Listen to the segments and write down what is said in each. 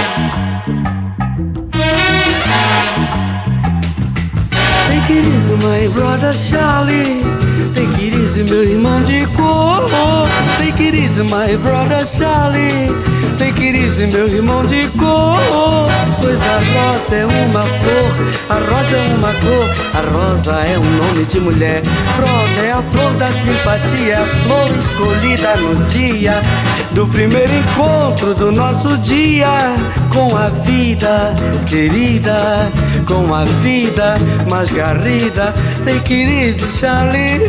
Take it easy, my brother Charlie. Take it easy, meu irmão de cor. Take it easy, my brother Charlie. Take it easy, meu irmão de cor. Pois a rosa é uma flor, a rosa é uma cor, a rosa é um nome de mulher. Rosa é a flor da simpatia, a flor escolhida no dia do primeiro encontro do nosso dia com a vida querida, com a vida mais garrida. Take it easy, Charlie.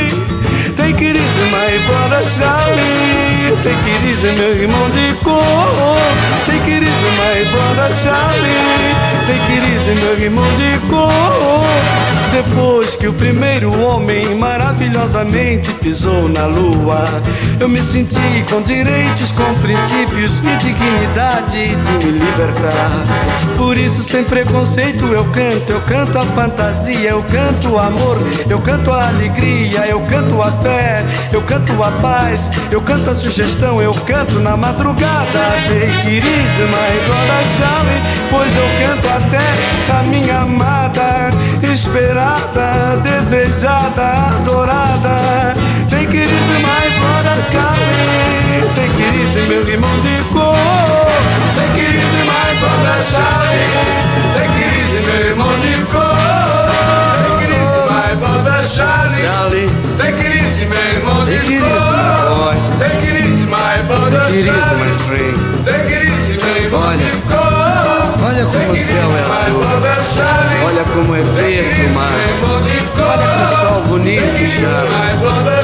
Take it easy, my brother Charlie. Take it easy, meu irmão de cor. Take it easy, my brother Charlie. Take it easy, meu irmão de cor. Depois que o primeiro homem maravilhosamente pisou na lua, eu me senti com direitos, com princípios e dignidade de me libertar. Por isso, sem preconceito, eu canto a fantasia, eu canto o amor, eu canto a alegria, eu canto a fé, eu canto a paz, eu canto a sugestão, eu canto na madrugada. Take it easy, my brother Charlie, pois eu canto até a minha amada, esperada, desejada, adorada. Take it easy, my brother Charlie. Take it easy, meu irmão de cor. Take it easy, my brother Charlie. Take it easy, meu irmão de cor. Take it easy, my brother Charlie. Take it easy, meu irmão de cor. Take it easy, my brother Charlie. Take it easy, my friend. Take it easy, meu irmão de cor. Olha como o céu é azul, olha como é verde o mar, olha que sol bonito, Charlie.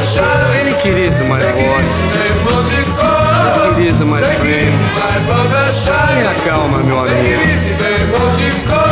Take it easy, my boy. Take it easy, my friend. Tenha calma, meu amigo.